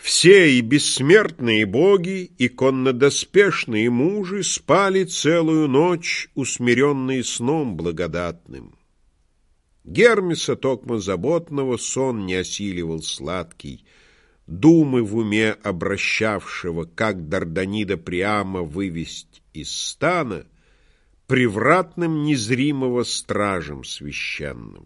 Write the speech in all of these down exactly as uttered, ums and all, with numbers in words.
Все и бессмертные боги, и коннодоспешные мужи спали целую ночь, усмиренные сном благодатным. Гермеса токмо заботного сон не осиливал сладкий, думы в уме обращавшего, как Дарданида Приама вывесть из стана, привратным незримого стражем священным.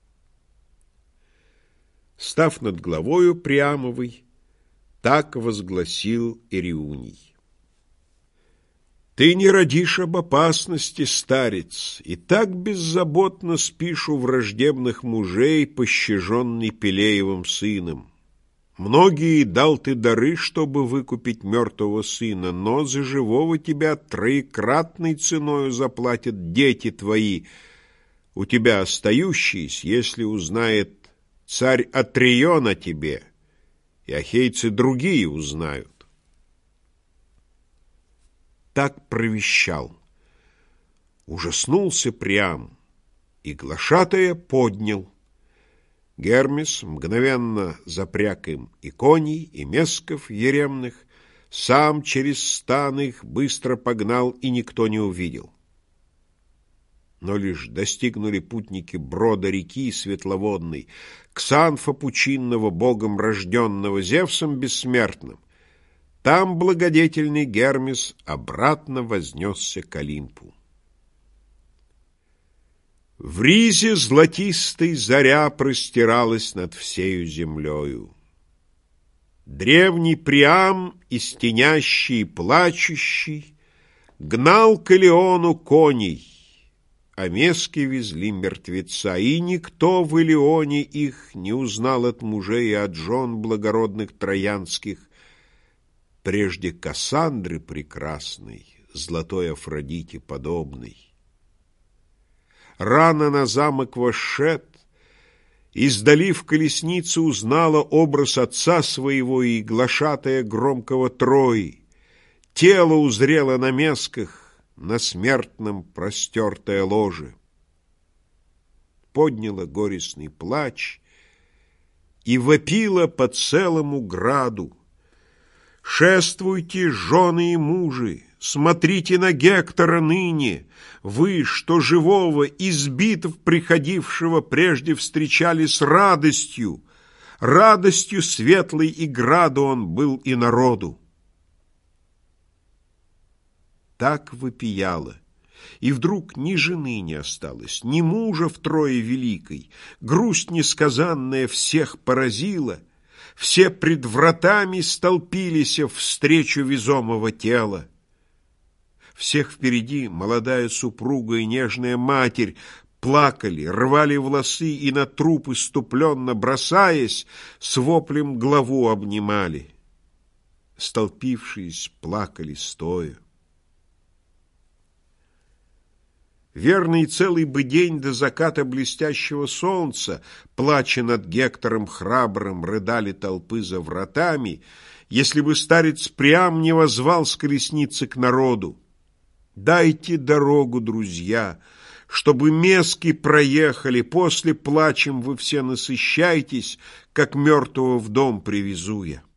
Став над главою Приамовой, так возгласил Ириуний: «Ты не родишь об опасности, старец, и так беззаботно спишь у враждебных мужей, пощаженный Пелеевым сыном. Многие дал ты дары, чтобы выкупить мертвого сына, но за живого тебя троекратной ценою заплатят дети твои, у тебя остающиеся, если узнает царь Атрион о тебе, и ахейцы другие узнают». Так провещал. Ужаснулся Приам, и глашатая поднял. Гермес мгновенно запряг им и коней, и месков еремных, сам через стан их быстро погнал, и никто не увидел. Но лишь достигнули путники брода реки светловодной, Ксанфа пучинного, богом рожденного Зевсом бессмертным. Там благодетельный Гермес обратно вознесся к Олимпу. В ризе золотистой заря простиралась над всею землею. Древний Приам, истенящий и плачущий, гнал к Илиону коней, а мески везли мертвеца, и никто в Илионе их не узнал от мужей и от жен благородных троянских, прежде Кассандры прекрасной, золотой Афродите подобной. Рано на замок вошед, издали в колеснице узнала образ отца своего и глашатая громкого Трои, тело узрела на месках, на смертном простертое ложе. Подняла горестный плач и вопила по целому граду: «Шествуйте, жены и мужи, смотрите на Гектора ныне, вы, что живого из битв приходившего прежде встречали с радостью, радостью светлой и граду он был и народу». Так вопияла, и вдруг ни жены не осталось, ни мужа в Трое великой, грусть несказанная всех поразила, все пред вратами столпились встречу везомого тела. Всех впереди молодая супруга и нежная матерь плакали, рвали волосы и на труп иступленно бросаясь, с воплем главу обнимали. Столпившись, плакали стоя. Верный целый бы день до заката блестящего солнца, плача над Гектором храбрым, рыдали толпы за вратами, если бы старец Приам не воззвал с колесницы к народу: «Дайте дорогу, друзья, чтобы мески проехали, после плачем вы все насыщайтесь, как мертвого в дом привезу я».